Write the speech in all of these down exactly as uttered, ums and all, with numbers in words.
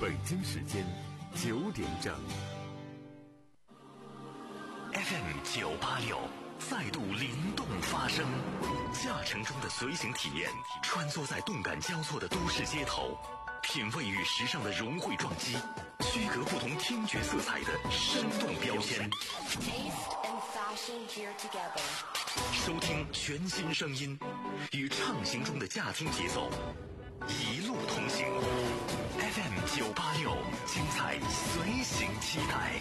北京时间九点整。 F M 九八六再度灵动发声，驾乘中的随行体验，穿梭在动感交错的都市街头，品味与时尚的融汇撞击，区隔不同听觉色彩的生动标签。收听全新声音，与畅行中的驾听节奏，一路同行。F M 九八六，精彩随行期待。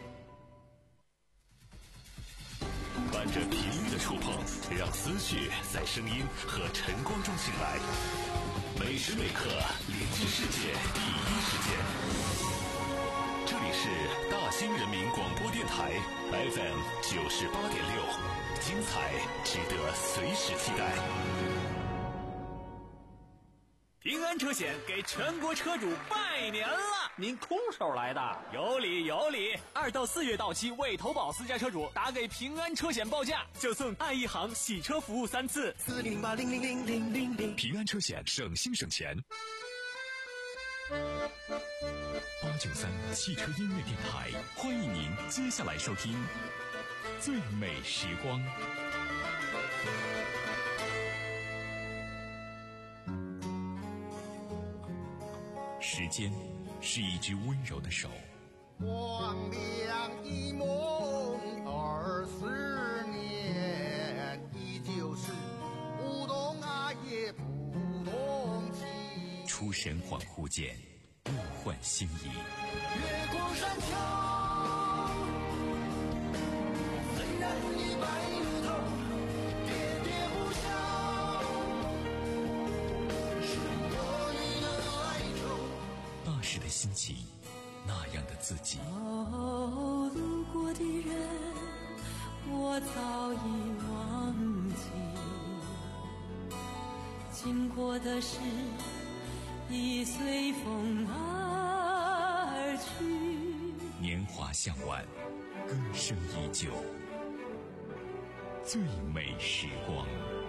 伴着频率的触碰，让思绪在声音和晨光中醒来。每时每刻连接世界第一时间。这里是大兴人民广播电台 F M 九十八点六，精彩值得随时期待。 平安车险给全国车主拜年了！ 您空手来的？ 有理有理！二到四月到期未投保私家车主，打给平安车险报价，就送爱一行洗车服务三次。 四零零八零零零零零零。 平安车险省心省钱。八九三汽车音乐电台，欢迎您接下来收听最美时光。时间是一只温柔的手， 光亮一梦二十年，依旧是不懂爱也不懂情。 出神恍惚间，物换星移。 月光山丘，虽然已白如头，喋喋不休，是我与的哀愁。 那时的心情，那样的自己。 哦，路过的人，我早已忘记，经过的事已随风而去。 年华向晚，歌声依旧，最美时光。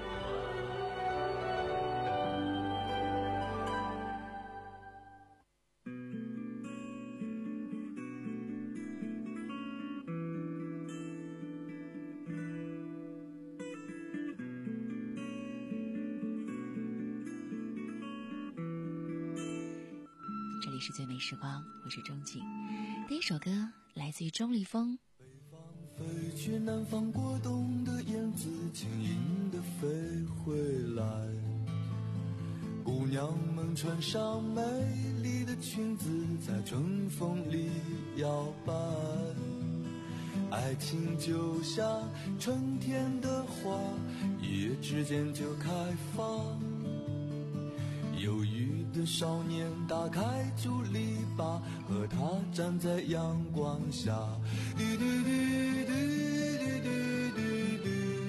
是最美时光，我是钟景。第一首歌来自于钟立风。 北方飞去南方过冬的燕子轻盈地飞回来，姑娘们穿上美丽的裙子在春风里摇摆，爱情就像春天的花，一夜之间就开放。忧郁的少年打开竹篱笆，和他站在阳光下。滴滴滴滴滴滴滴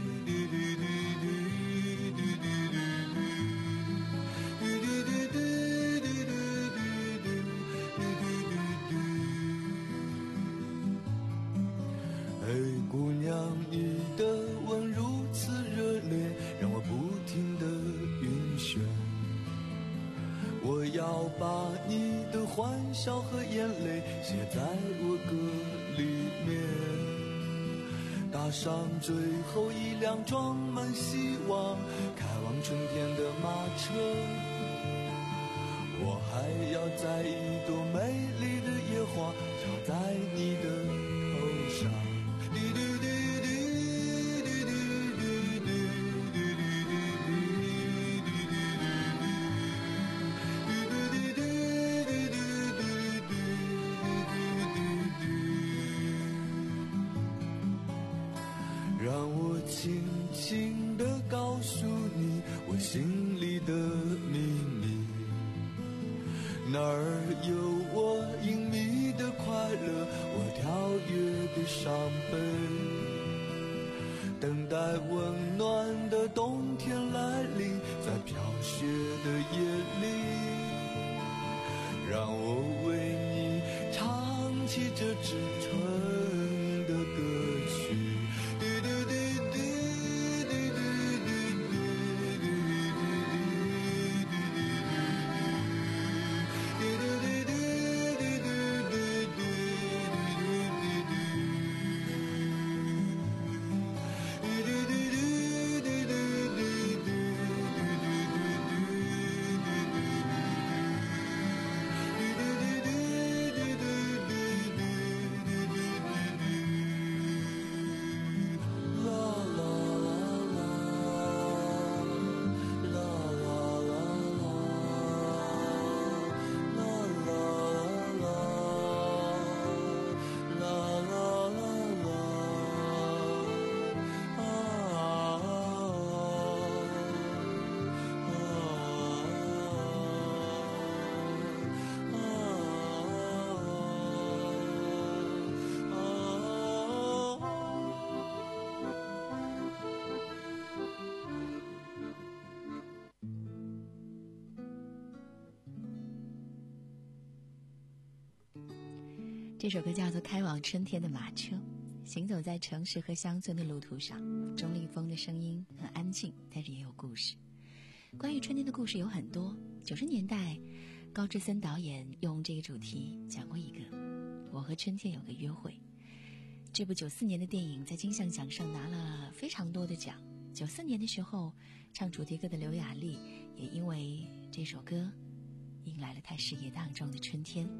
嘿，姑娘，你的吻如此热烈，让我不停地晕眩。我要把你的欢笑和眼泪写在我歌里面，搭上最后一辆装满希望开往春天的马车。我还要摘一朵美丽的野花插在你的头上。让我轻轻地告诉你我心里的秘密，哪儿有我隐秘的快乐，我跳跃的伤悲，等待温暖的冬天来临，在飘雪的夜里，让我为你唱起这支春的歌曲。 这首歌叫做《开往春天的马车》。行走在城市和乡村的路途上，钟立风的声音很安静，但是也有故事。关于春天的故事有很多。九十年代，高志森导演用这个主题讲过一个《我和春天有个约会》。这部九四年的电影在金像奖上拿了非常多的奖。九四年的时候，唱主题歌的刘雅丽也因为这首歌迎来了她事业当中的春天。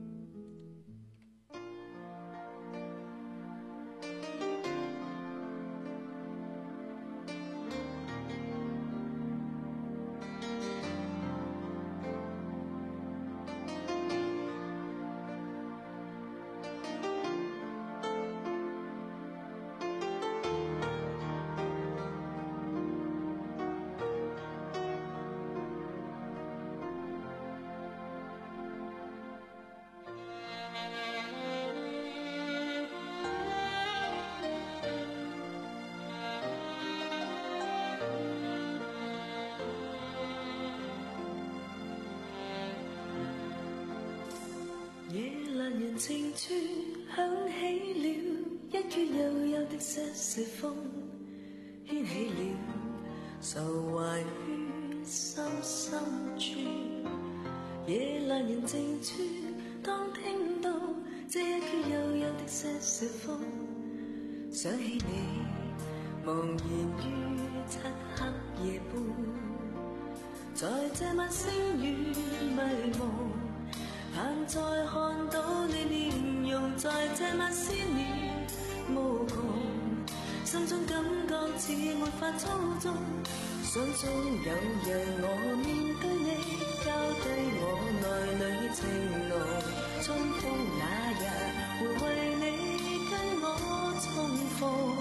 人情處響起了一於悠悠的瑟瑟風，掀起了愁懷於心深處。夜闌人靜處，當聽到這一於悠悠的瑟瑟風，想起你茫然於漆黑夜半，在這晚星雨迷蒙，盼再看到你臉容，在這晚思念無窮，心中感覺似沒法操縱，想中有日我面對你，交低我內裏情濃，春風那日會為你跟我重逢，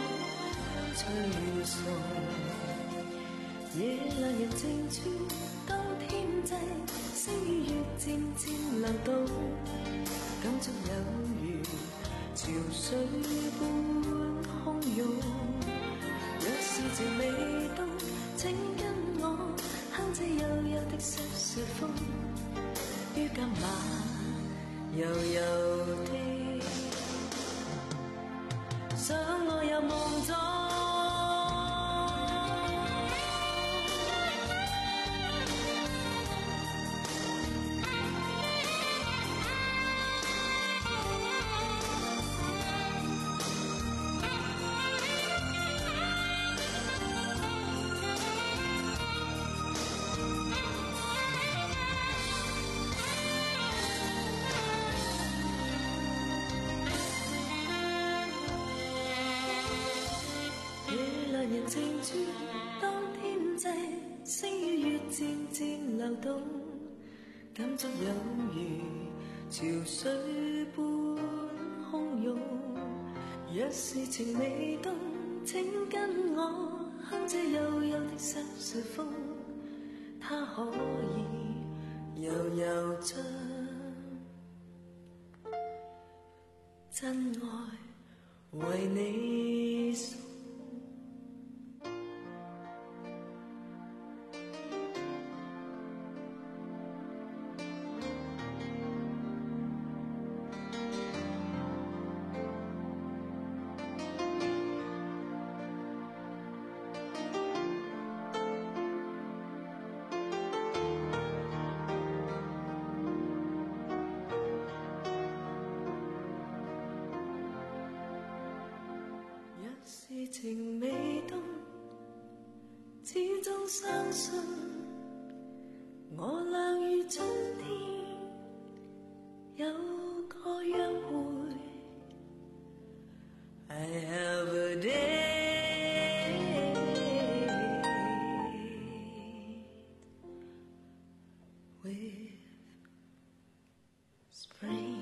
吹送夜闌人靜處，當天際星與月漸漸流動，感觸有如潮水般洶湧。若是情未到，請跟我哼這悠悠的瑟瑟風，於今晚悠悠的想我入夢中。人靜處，當天際星與月漸漸流動，感觸有如潮水般洶湧。若是情未凍，請跟我哼這悠悠的瑟瑟風，它可以悠悠將真愛為你送。是情未凍，始終相信我倆於春天有個約會。I have a date with spring。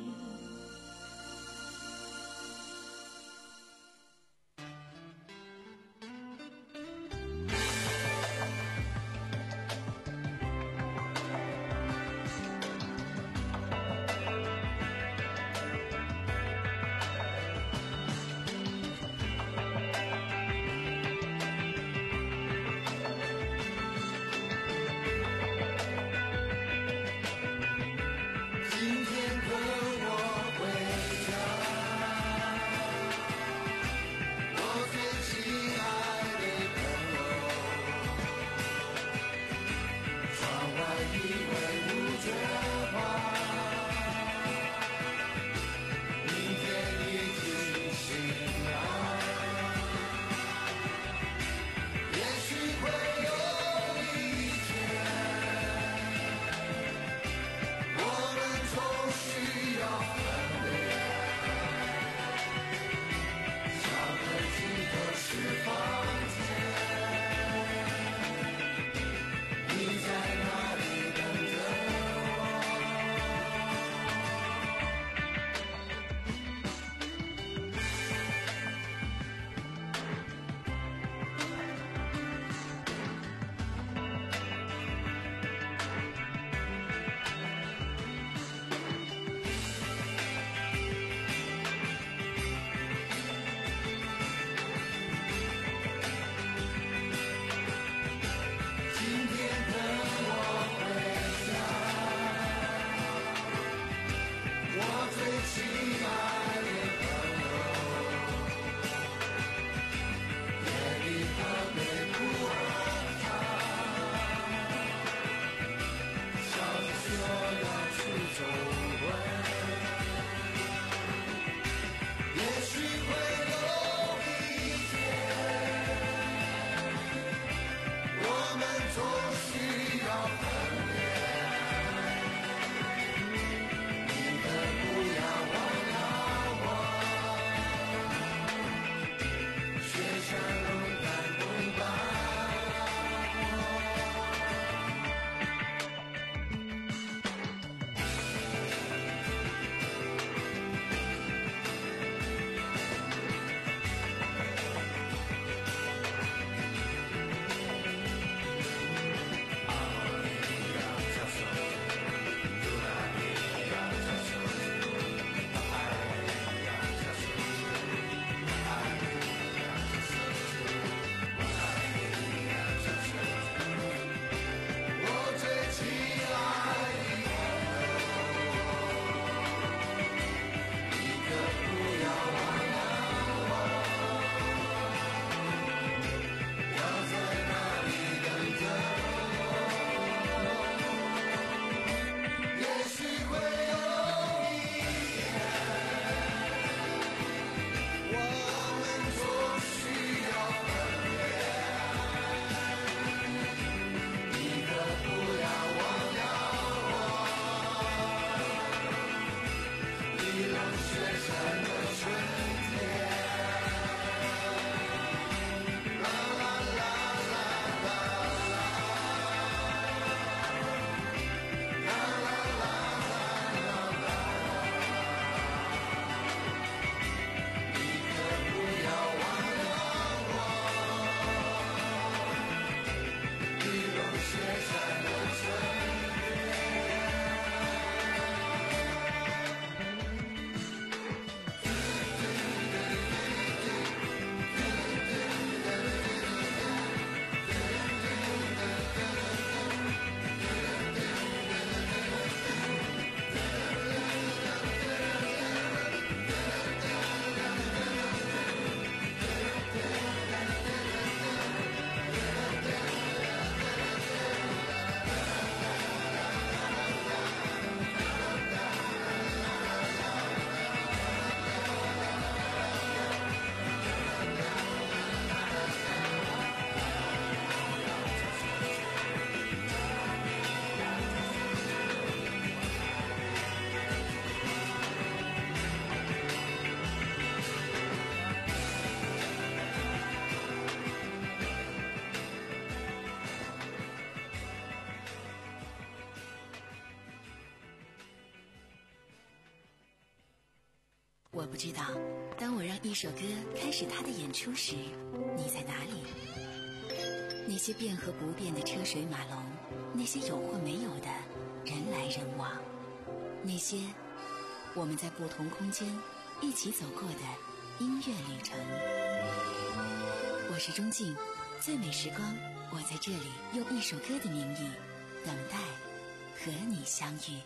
我不知道，当我让一首歌开始它的演出时，你在哪里？那些变和不变的车水马龙，那些有或没有的人来人往，那些我们在不同空间一起走过的音乐旅程。我是钟静，最美时光，我在这里用一首歌的名义等待和你相遇。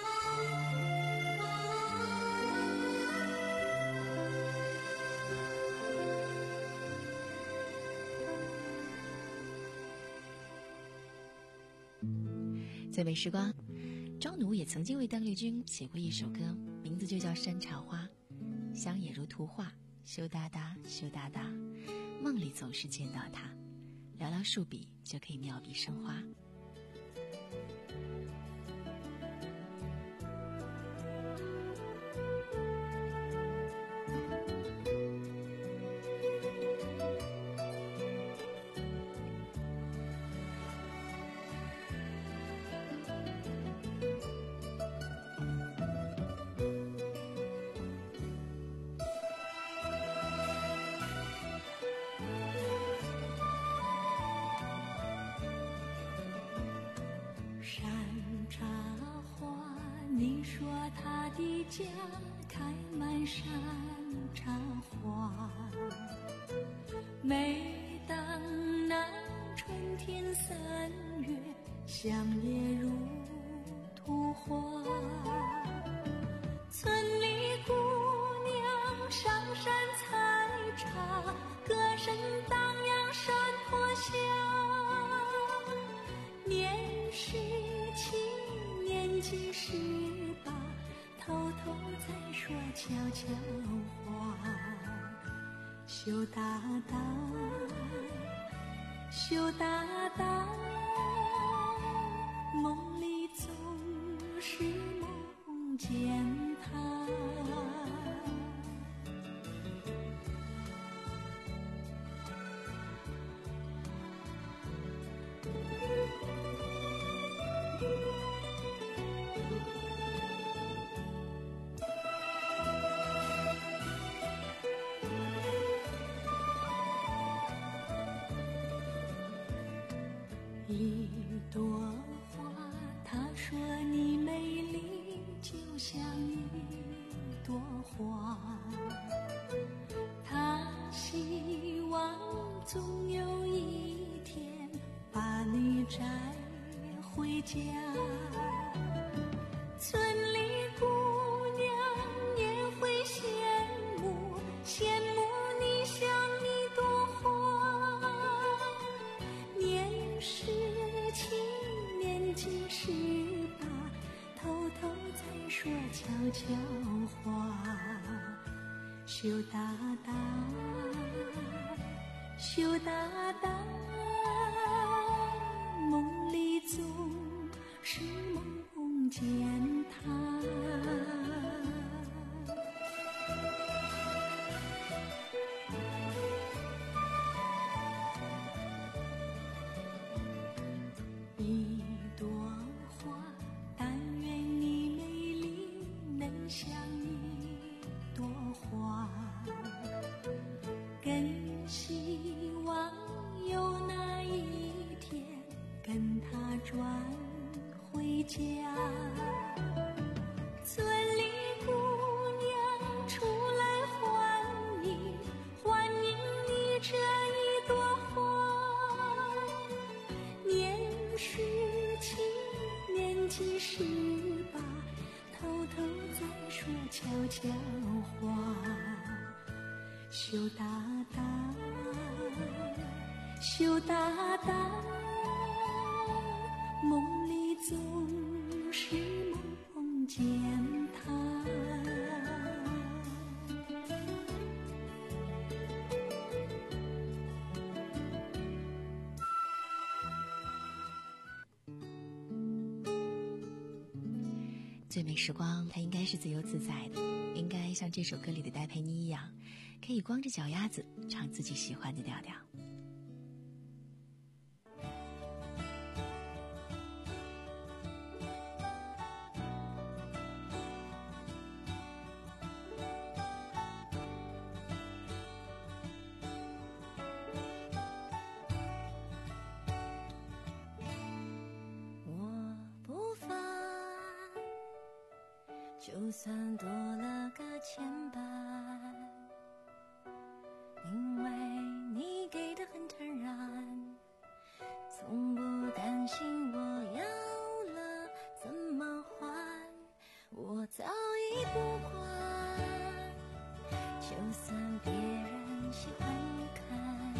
最美时光，庄奴也曾经为邓丽君写过一首歌，名字就叫《山茶花》。乡野如图画，羞答答，羞答答，梦里总是见到她，寥寥数笔就可以妙笔生花。 你说他的家开满山茶花，每当那春天三月，乡野如图画，村里姑娘上山采茶，歌声荡漾山坡下，年十七年纪十八，偷偷在说悄悄话，羞答答，羞答答，梦里总是梦见他。一朵花，他说你美丽就像一朵花，他希望总有一天把你摘回家。村里姑娘也会羡慕，羡慕你像一朵花，年十七年纪十八，偷偷在说悄悄话，羞答答，羞答答，梦里总是梦见他。一朵花，但愿你美丽能像一朵花，更希望有那一天跟他转回家。村里姑娘出来欢迎，欢迎你这一朵花，年十七年纪十八，偷偷在说悄悄话，羞答答，羞答答，梦里总是梦见他。 最美时光，它应该是自由自在的，应该像这首歌里的戴佩妮一样，可以光着脚丫子唱自己喜欢的调调。 就算多了个牵绊，因为你给的很坦然，从不担心我要了怎么还，我早已不管，就算别人喜欢看，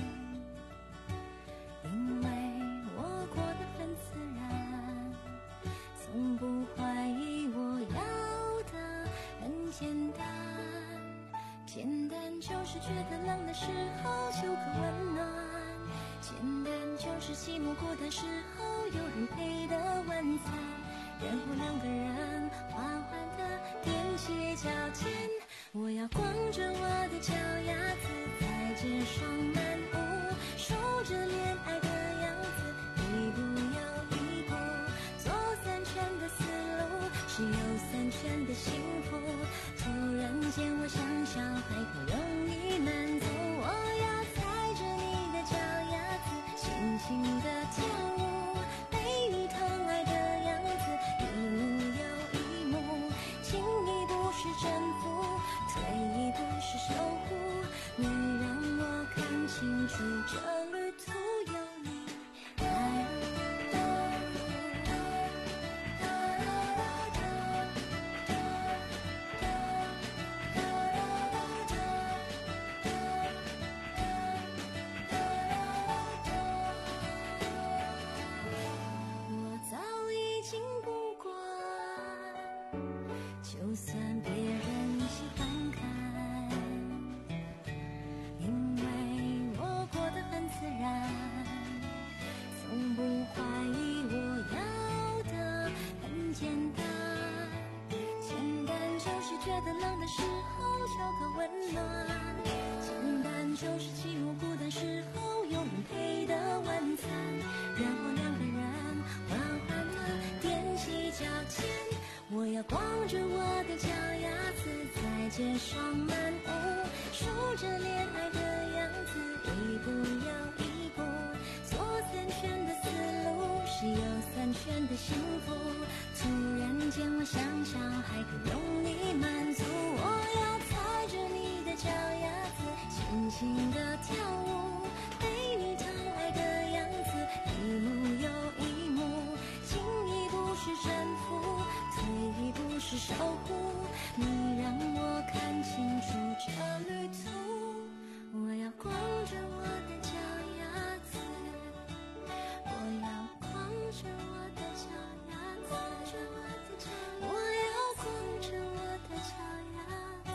因为我过得很自然，从不怀疑我要的很简单，简单就是觉得冷的时候就可温暖，简单就是寂寞孤单时候有人陪的晚餐，然后两个人缓缓地踮起脚尖，我要光着我的脚丫子在街上漫步，数着恋爱的样子，一步又一步，左三圈的思路是右三圈的幸福，突然间我想小孩更容易满足，我要踩着你的脚丫子轻轻地跳舞，被你疼爱的样子一幕又一幕，进一步是征服，退一步是守护，你让我看清楚这旅途有你爱。我早已经不管，就算别人喜欢看，因为我过得很自然，从不怀疑我要的很简单，简单就是觉得冷的时候就可温暖，简单就是寂寞孤单时候有人陪的晚餐，然后两个人缓缓地踮起脚尖，我要光着我的脚丫子在街上漫步，数着恋爱的样子，一步又一步，左三圈的思路是右三圈的幸福，突然间我想小孩更容易满足，我要踩着你的脚丫子轻轻地跳舞，被你疼爱的样子一幕又一幕，进一步是征服，退一步是守护，你让我看清楚这旅途，我要光着我的脚丫子，我要光着我的脚丫子，我要光着我的脚丫子、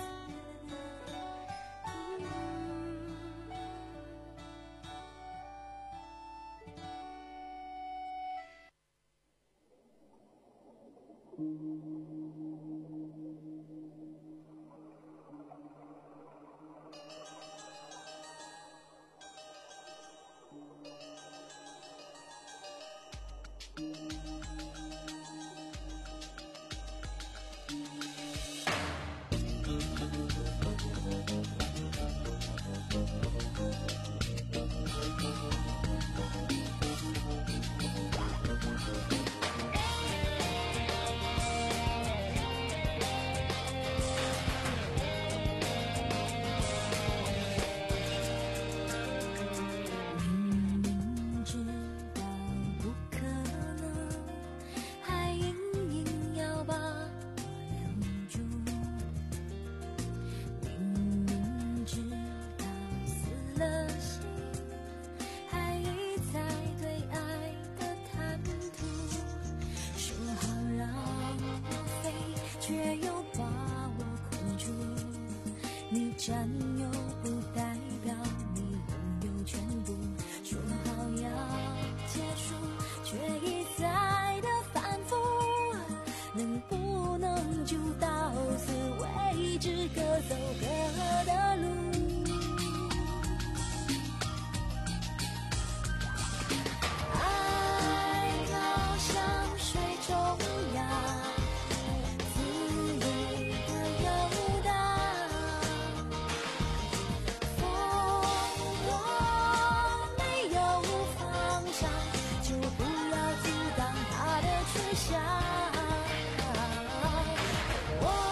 嗯占有不代表你拥有全部，说好要结束，却一再的反复，能不能就到此为止，各走各的路。爱好像水中央，我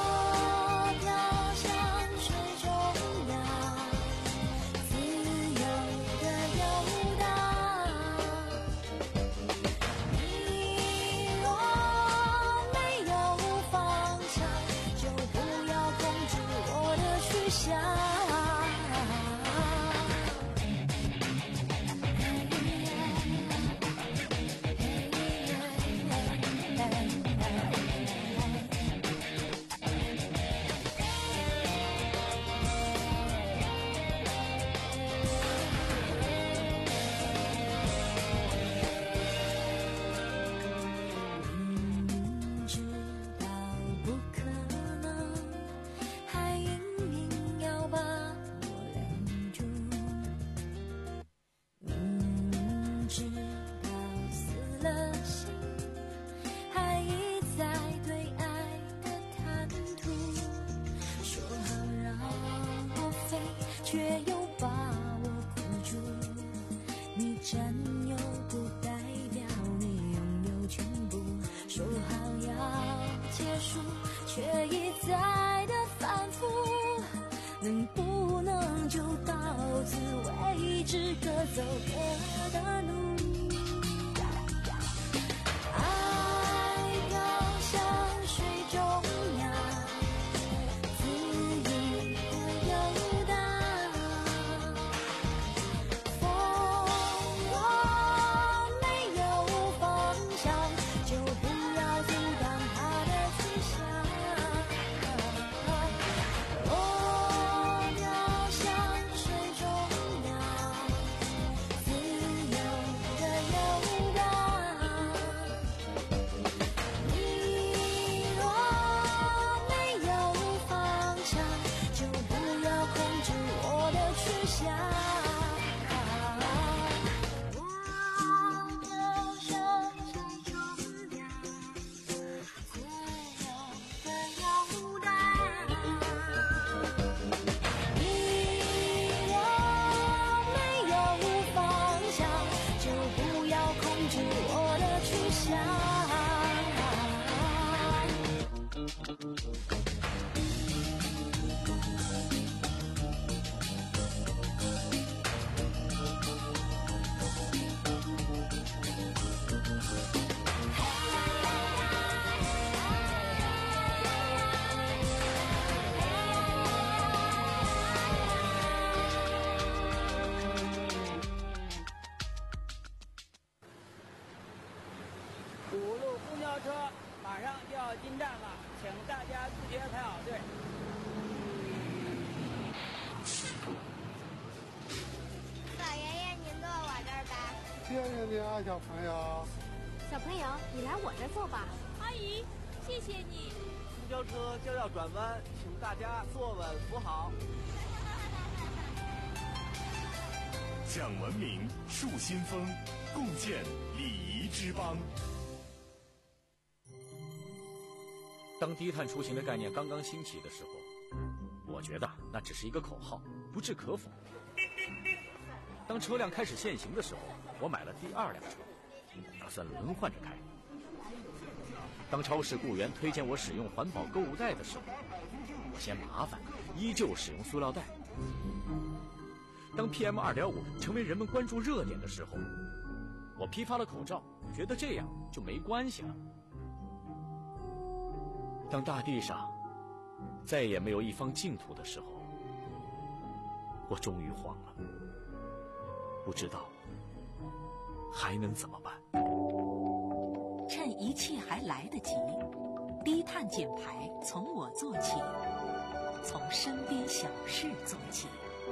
去向。却又把我困住，你占有不代表你拥有全部，说好要结束，却一再的反复，能不能就到此为止，各走各的路。爱飘向水中央，自由的游荡。 谢谢你啊，小朋友。 小朋友，你来我这坐吧。 阿姨，谢谢你。 公交车将要转弯，请大家坐稳扶好。 讲文明，树新风，共建礼仪之邦。 当低碳出行的概念刚刚兴起的时候，我觉得那只是一个口号，不置可否。当车辆开始限行的时候，我买了第二辆车，打算轮换着开。当超市雇员推荐我使用环保购物袋的时候，我嫌麻烦，依旧使用塑料袋。当 P M 二点五 成为人们关注热点的时候，我批发了口罩，觉得这样就没关系了。当大地上再也没有一方净土的时候，我终于慌了，不知道还能怎么办。 趁一切还来得及，低碳减排从我做起，从身边小事做起。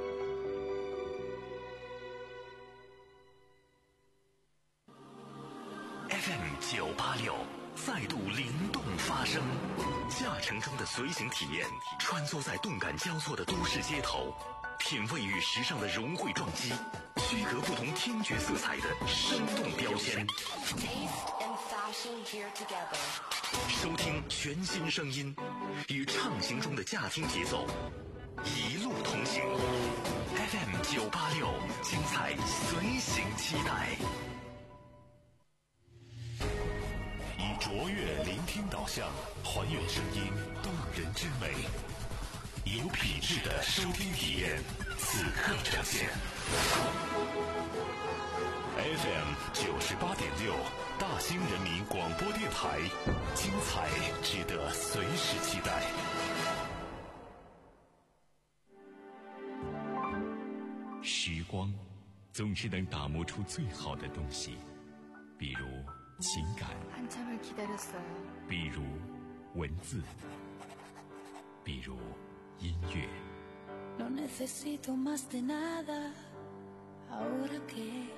F M 九八六再度灵动发声，驾乘中的随行体验，穿梭在动感交错的都市街头，品味与时尚的融汇撞击，区隔不同听觉色彩的生动标签。收听全新声音，与畅行中的驾听节奏，一路同行。F M 九八六，精彩随行期待。以卓越聆听导向，还原声音动人之美，有品质的收听体验，此刻呈现。F M 九十八点六，大兴人民广播电台，精彩值得随时期待。 光总是能打磨出最好的东西，比如情感，比如文字，比如音乐。 No necesito más de nada ahora que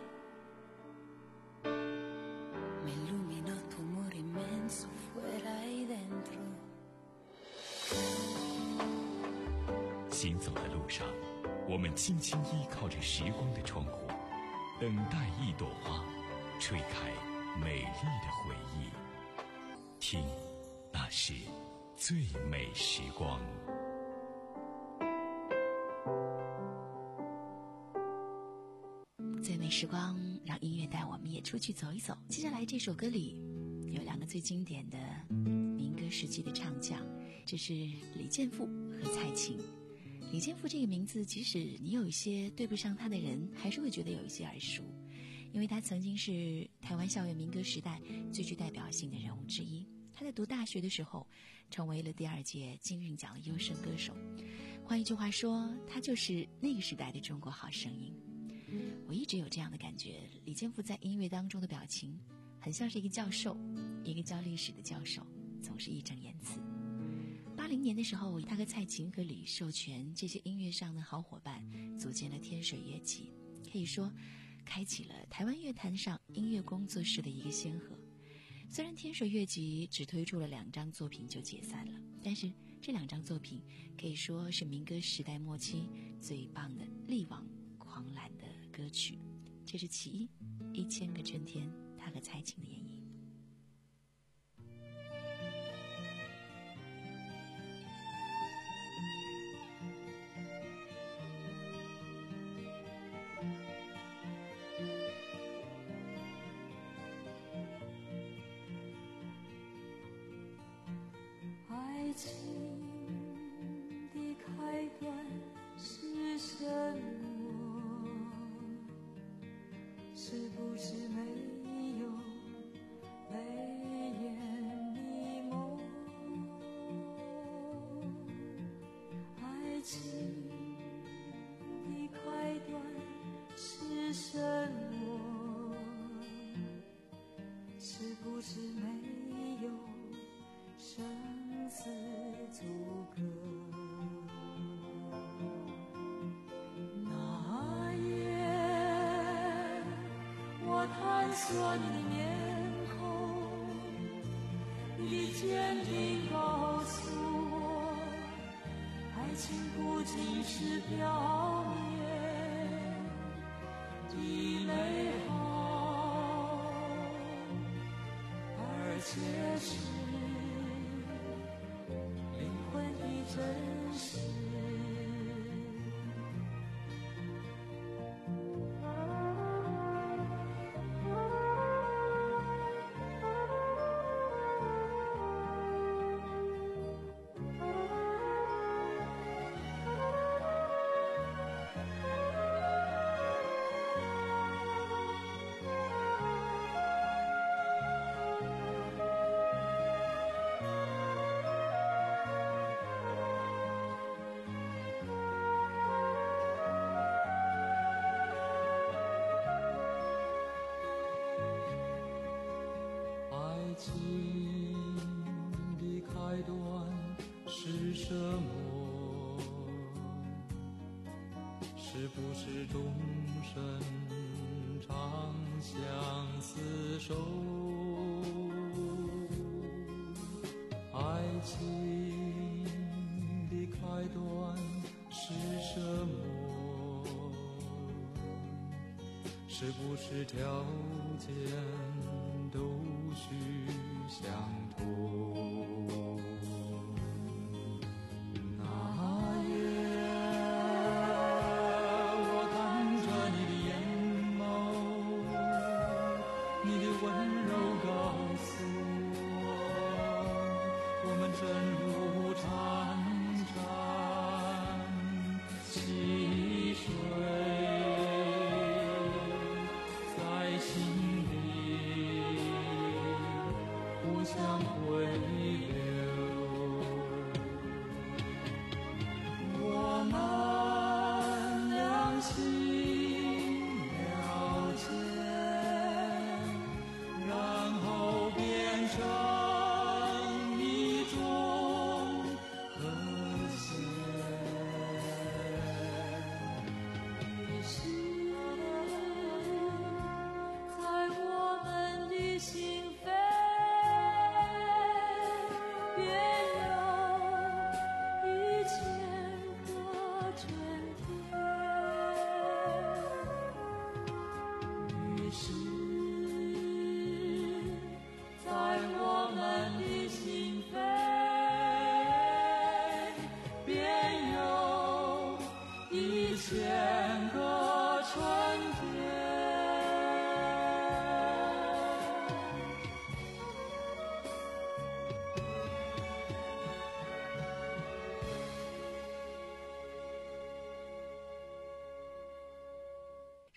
me iluminó tu amor inmenso fuera y dentro。 行走的路上，我们轻轻依靠着时光的窗户，等待一朵花吹开美丽的回忆。听，那是最美时光。 最美时光，让音乐带我们也出去走一走。接下来这首歌里有两个最经典的民歌时期的唱将，这是李健富和蔡琴。李健富这个名字，即使你有一些对不上他的人，还是会觉得有一些耳熟，因为他曾经是台湾校园民歌时代最具代表性的人物之一。他在读大学的时候，成为了第二届金韵奖的优胜歌手。换一句话说，他就是那个时代的中国好声音。我一直有这样的感觉，李健富在音乐当中的表情，很像是一个教授，一个教历史的教授，总是义正言辞。八零年的时候，他和蔡琴和李寿全这些音乐上的好伙伴组建了天水乐集，可以说开启了台湾乐坛上音乐工作室的一个先河。虽然天水乐集只推出了两张作品就解散了，但是这两张作品可以说是民歌时代末期最棒的力挽狂澜的歌曲。这是其一，一千个春天，他和蔡琴的演绎。 爱情的开端是什么？是不是没有泪眼迷蒙？爱情的开端是什么？是不是没有生死阻隔？那夜我探索你的面孔，你的坚定告诉我，爱情不仅是表面的美好，而且是真实。 是不是终身长相厮守？爱情的开端是什么？是不是条件都需相同？那夜我看着你的眼眸，你的温柔告诉我，我们真如潺潺溪水在心里互相回流。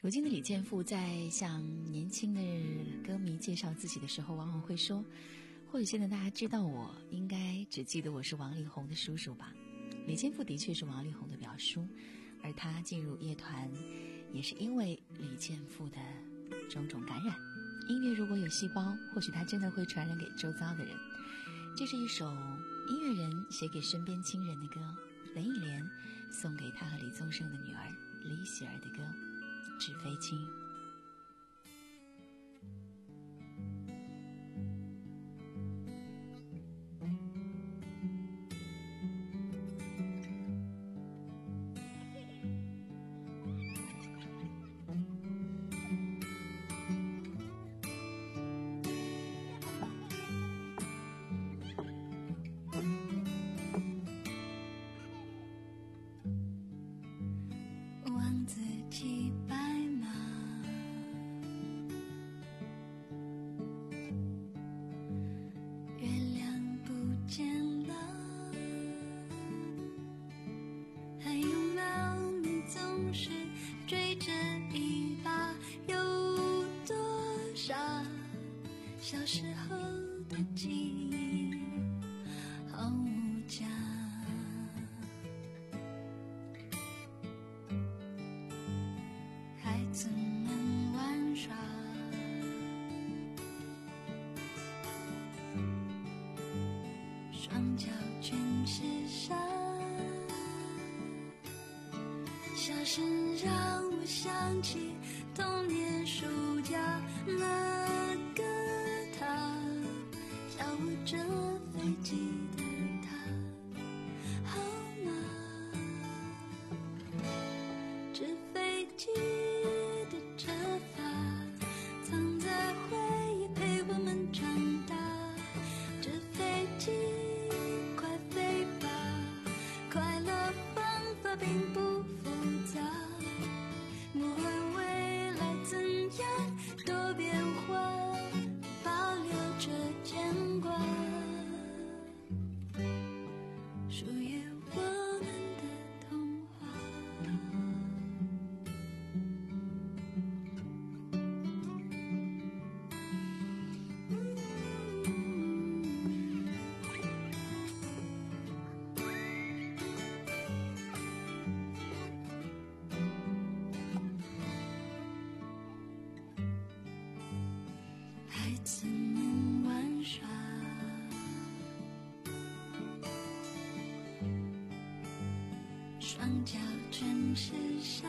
如今的李健富在向年轻的歌迷介绍自己的时候，往往会说，或许现在大家知道我，应该只记得我是王力宏的叔叔吧。李健富的确是王力宏的表叔，而他进入乐团也是因为李健富的种种感染。音乐如果有细胞，或许它真的会传染给周遭的人。这是一首音乐人写给身边亲人的歌，林忆莲送给他和李宗盛的女儿李喜儿的歌《纸飞机》。 自己白马，月亮不见了，还有猫，你总是追着一把，有多少小时候的记忆好无价。怎能玩耍？双脚全是沙，笑声让我想起童年暑假，那个他教我折飞机的他，好吗？纸飞机折发藏在回忆陪我们长大，纸飞机快飞吧，快乐方法并不复杂，不管未来怎样多变化，保留着牵挂，属于我们的童话。孩子们玩耍，双脚全是沙，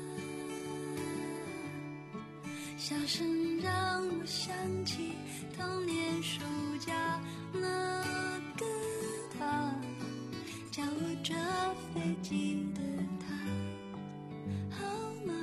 笑声让我想起童年暑假，那个他教我折飞机的他，好吗？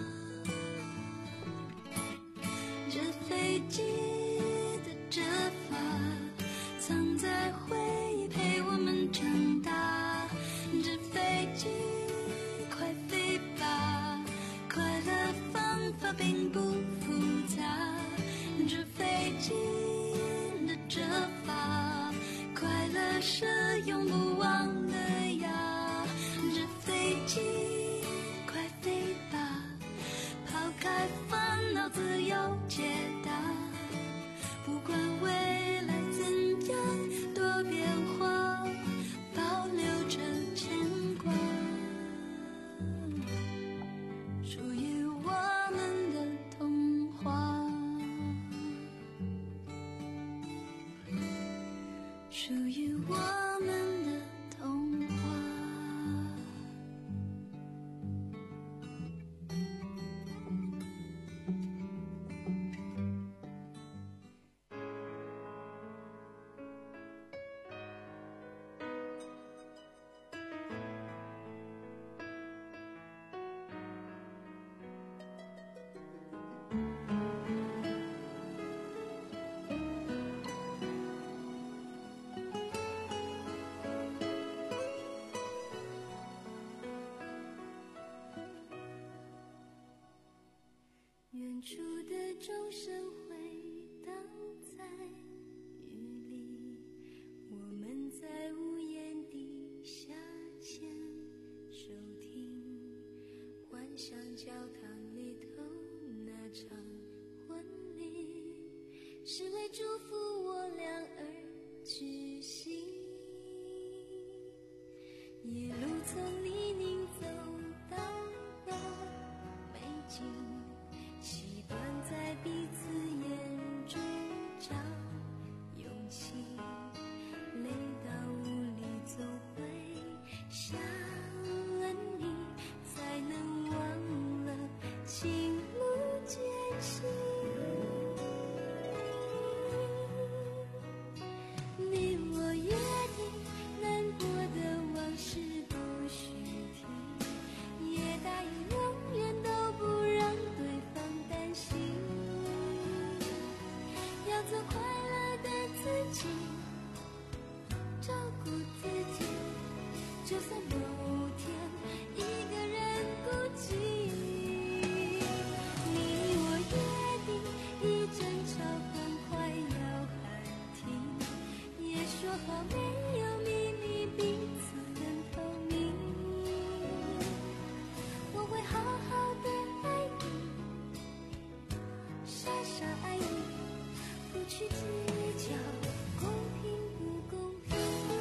折飞机折发藏在回忆陪我们长大，纸飞机快飞吧，快乐方法并不复杂，纸飞机的折发快乐是永不忘的呀，纸飞机一路从泥泞走到了美景，习惯在彼此眼中找勇气，累到无力走回想了你，才能忘了情路艰辛。你我约定难过的往事不许提，也答应永远都不让对方担心，要做快乐的自己，照顾自己，就算某天一个人孤寂。你我约定一争吵很快要喊停，也说好没有秘密，彼此很透明。我会好好的爱你，傻傻爱你，不去计较公平不公平。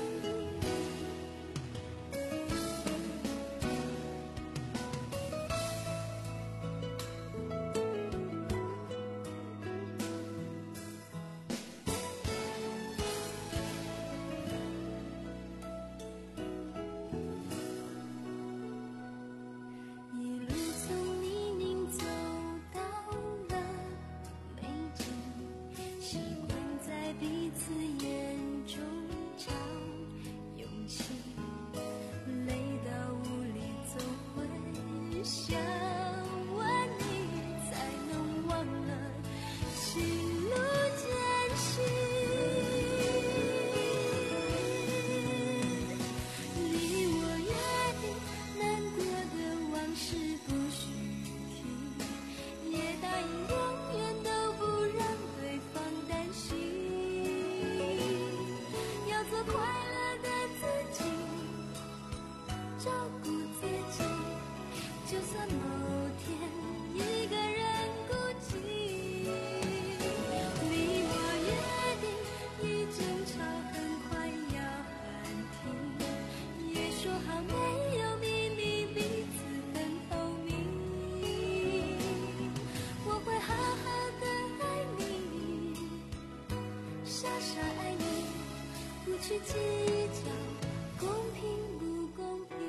一路从泥泞走到了美景，习惯在彼此眼中找勇气，累到无力走回想问你，才能忘了情路艰辛。你我约定难过的往事不许提，也答应永远都不让对方担心，要做快乐的自己，照顾自己，就算某天一个人孤寂。你我约定一争吵很快要喊停，也说好没有秘密，彼此很透明。我会好好的爱你，傻傻爱你，不去计较公平不公平。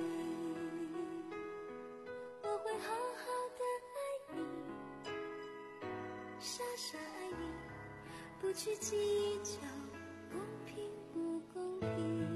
我会好好的爱你，傻傻爱你，不去计较公平不公平。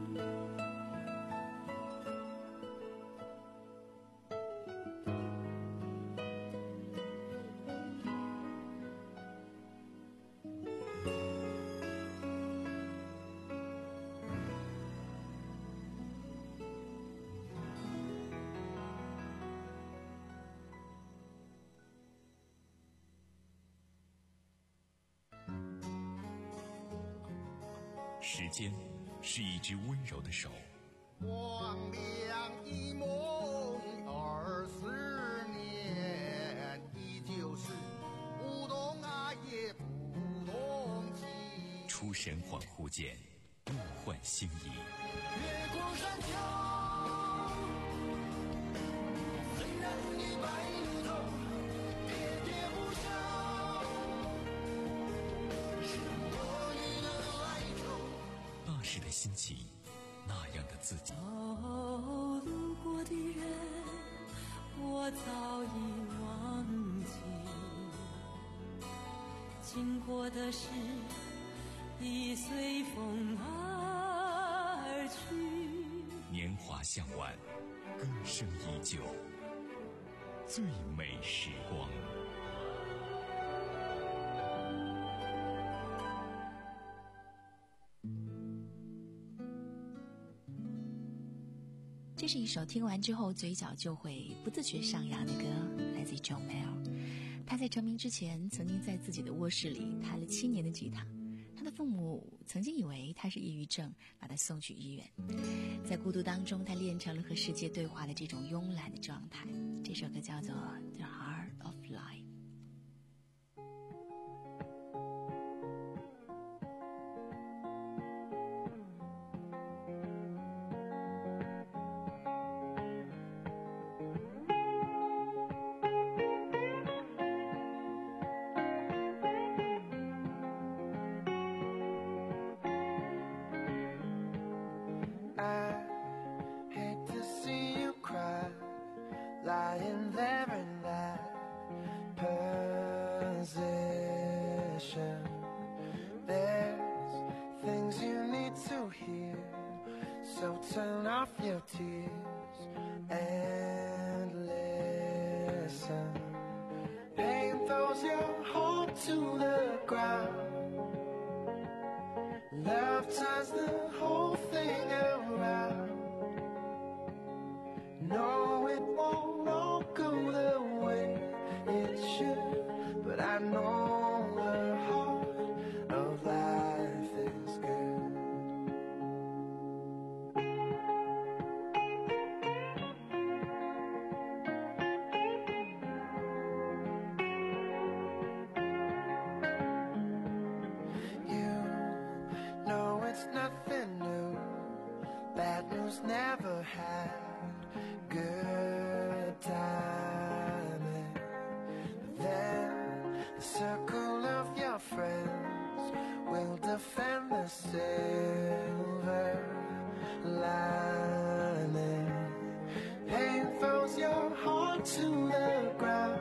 时间是一只温柔的手， 光亮一梦二十年，依旧是不懂爱也不懂情。 出神恍惚间，物换星移。 月光山丘，虽然你白了头，喋喋不休，是我你的哀愁。 那时的心情，那样的自己。 哦，路过的人，我早已忘记，经过的事已随风而去。 年华向晚，歌声依旧，最美时光。 这是一首听完之后嘴角就会不自觉上扬的歌，来自于 John Mayer。他在成名之前，曾经在自己的卧室里弹了七年的吉他。他的父母曾经以为他是抑郁症，把他送去医院。在孤独当中，他练成了和世界对话的这种慵懒的状态。这首歌叫做《The Heart of Life》。 lying there in that position. There's things you need to hear, so turn off your tears and listen. Pain throws your heart to the ground. Love turns the whole thing around. No, it won't all go the way it should, but I know the heart of life is good. You know it's nothing new, bad news never had good timing. Then the circle of your friends will defend the silver lining. Pain throws your heart to the ground.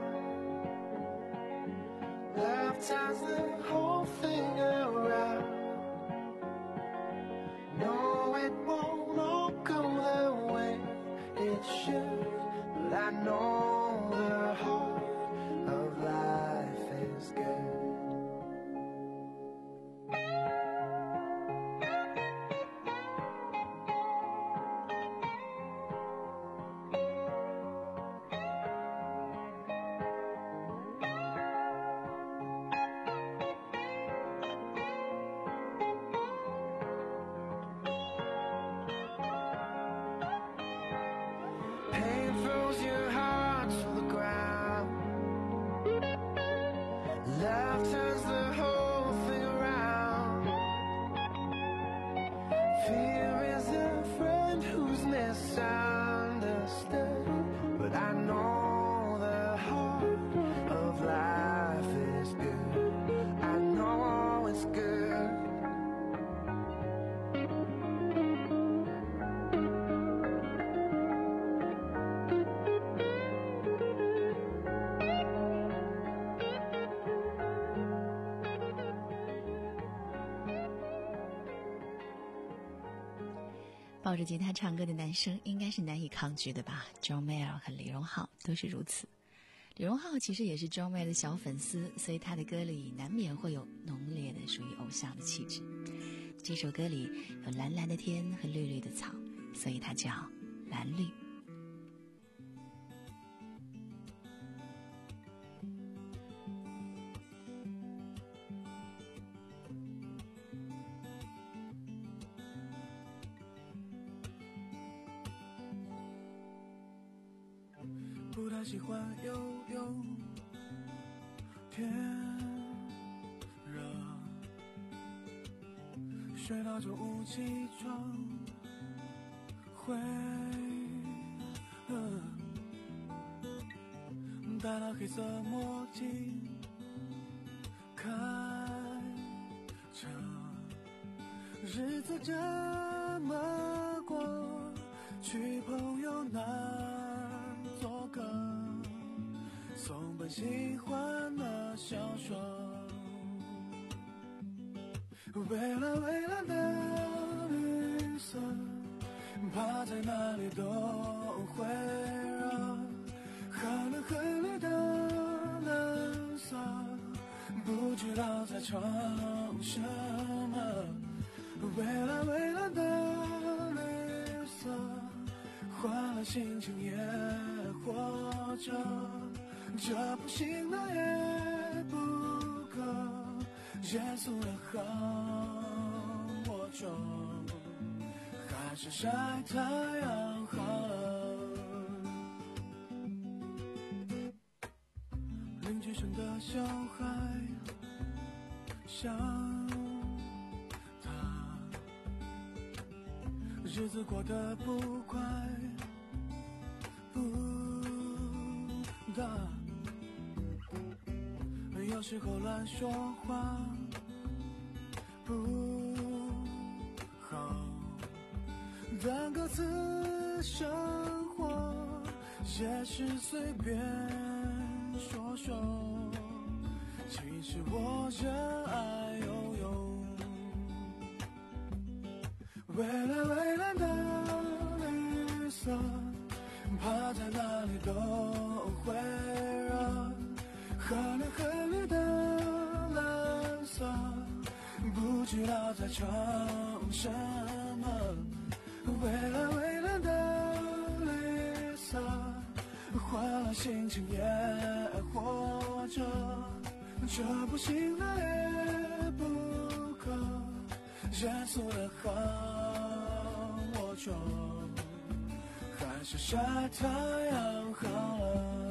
Love turns the whole thing around. No, it won't all go the way it should, but I know the heart of life is good. Pain throws your heart to the ground. Love turns the whole thing around. Fear is a friend who's misunderstood, but I know the heart of life is good. I know it's good. 抱着吉他唱歌的男生应该是难以抗拒的吧。 John Mayer 和李荣浩都是如此。李荣浩其实也是 John Mayer 的小粉丝，所以他的歌里难免会有浓烈的属于偶像的气质。这首歌里有蓝蓝的天和绿绿的草，所以它叫蓝绿。 不太喜欢游泳，天热，睡到中午起床，会冷，戴了黑色墨镜，开车，日子这么过，去朋友那儿做客，送本喜欢的小说，蔚蓝蔚蓝的绿色，趴在哪里都会热，很冷很冷的蓝色，不知道在唱什么，蔚蓝蔚蓝的绿色，换了心情也活着，这不行那也不可，结束了好我就还是晒太阳好了。邻居生的小孩像他，日子过得不快不大，有时候乱说话不好，当歌词生活也许随便说说，其实我热爱游泳。蔚蓝蔚蓝的绿色，趴在哪里都会热。河流河流的蓝色，不知道在唱什么。蔚蓝蔚蓝的绿色，换了心情也活着，这不行了也不可，严肃的很我就还是晒太阳好了。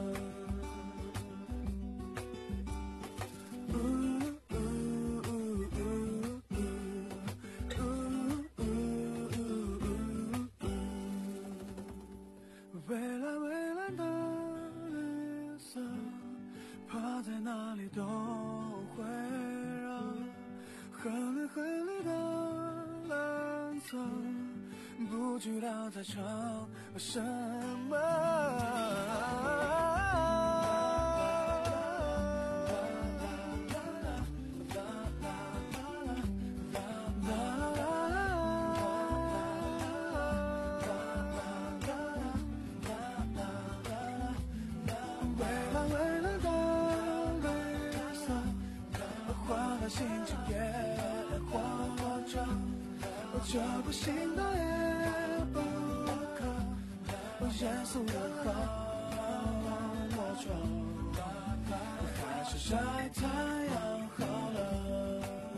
蔚蓝蔚蓝的绿色，趴在哪里都会热。河里河里的蓝色，不知道在唱什么。心情也活着，这不行的也不可，严肃的很我就还是晒太阳好了。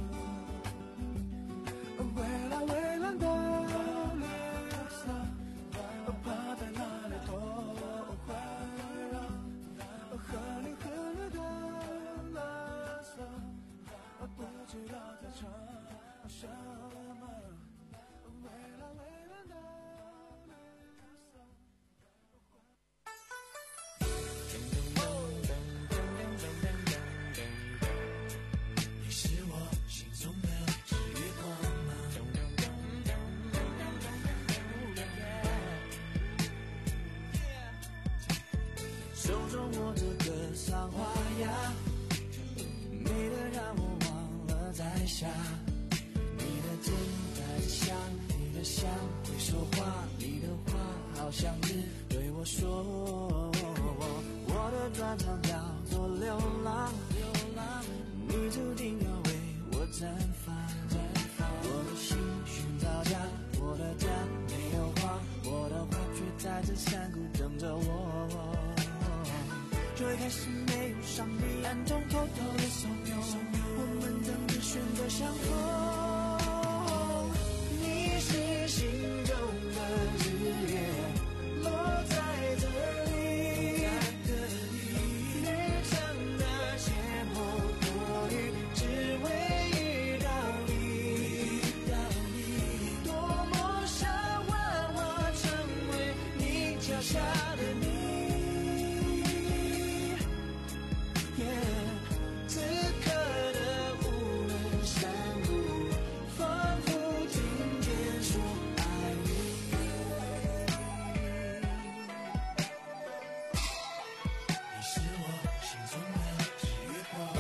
蔚蓝蔚蓝的绿色，趴在哪里都会热。河里河里的蓝色，不知道在唱什么。蔚蓝蔚蓝的绿色。你是我心中的日月光吗？手中握着个桑花呀，美得让我忘了在下。你的肩带着香，你的香会说话，你的话好像是对我说。我的专长叫做流浪，你注定要为我绽放。我的心寻找家，我的家没有花，我的花却在这山谷等着我。最开始没有上帝暗中偷偷的怂恿，我们怎么选择相逢？你是心中的日月，落在这里，旅程的前后多余，只为遇到你。多么想让我成为你脚下的你。此刻的无论山谷，仿佛听见说爱你。你是我心中的日月光。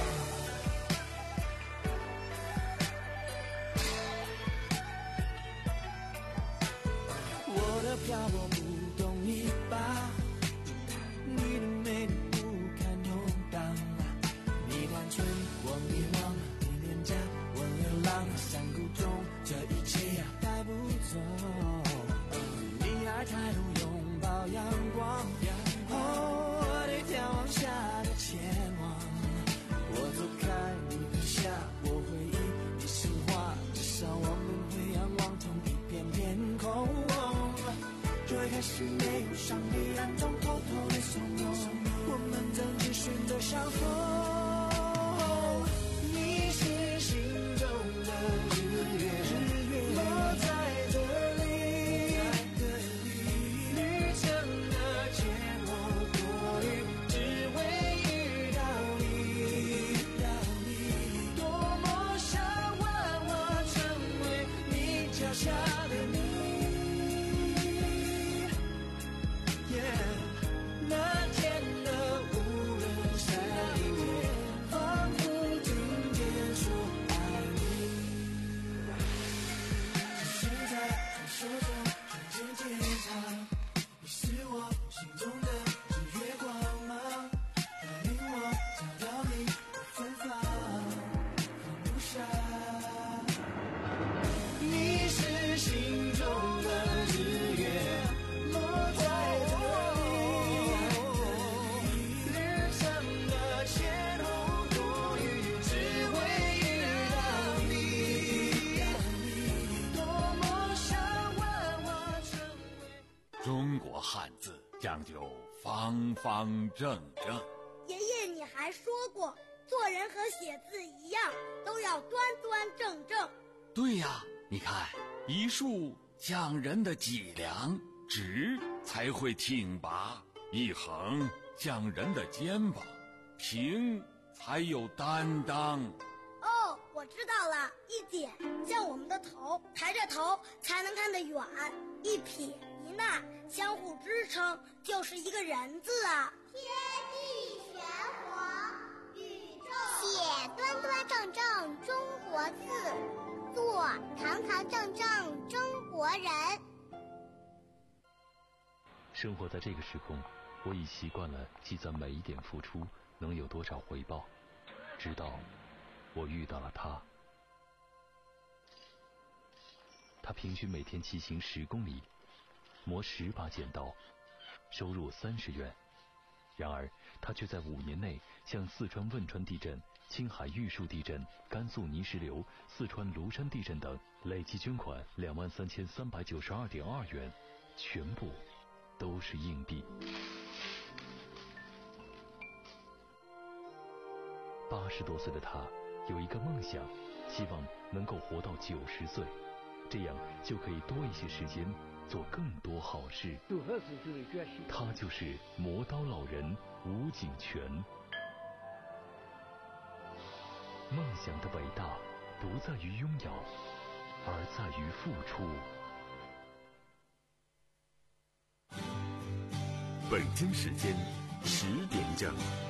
我的漂泊不懂一把，你的美丽不堪动荡。你单纯，我迷惘，你廉价，我流浪，山谷中这一切带不走。你爱抬头拥抱阳光，哦，我得眺望下的前往。我走开，你留下我回忆，你神话，至少我们会仰望同一片天空。最开始没有上帝暗中偷偷的怂恿，我们怎只选择相逢？你是心中的日月，落在这里，旅程的前后多余，只为遇到你。多么想让我成为你脚下的你。 中国汉字讲究方方正正。 爷爷，你还说过，做人和写字一样，都要端端正正。 对呀，你看，一竖讲人的脊梁，直才会挺拔；一横讲人的肩膀，平才有担当。 哦，我知道了，一点像我们的头，抬着头才能看得远；一撇一捺相互支撑，就是一个人字啊。 天地玄黄，宇宙写端端正正中国字，做堂堂正正中国人。 生活在这个时空，我已习惯了计算每一点付出能有多少回报，直到我遇到了他。他平均每天骑行十公里，磨十把剪刀，收入三十元。然而他却在五年内向四川汶川地震、青海玉树地震、甘肃泥石流、四川庐山地震等累计捐款两万三千三百九十二点二元，全部都是硬币。八十多岁的他有一个梦想，希望能够活到九十岁，这样就可以多一些时间做更多好事。他就是磨刀老人吴景全。梦想的伟大不在于拥有，而在于付出。 北京时间十点整。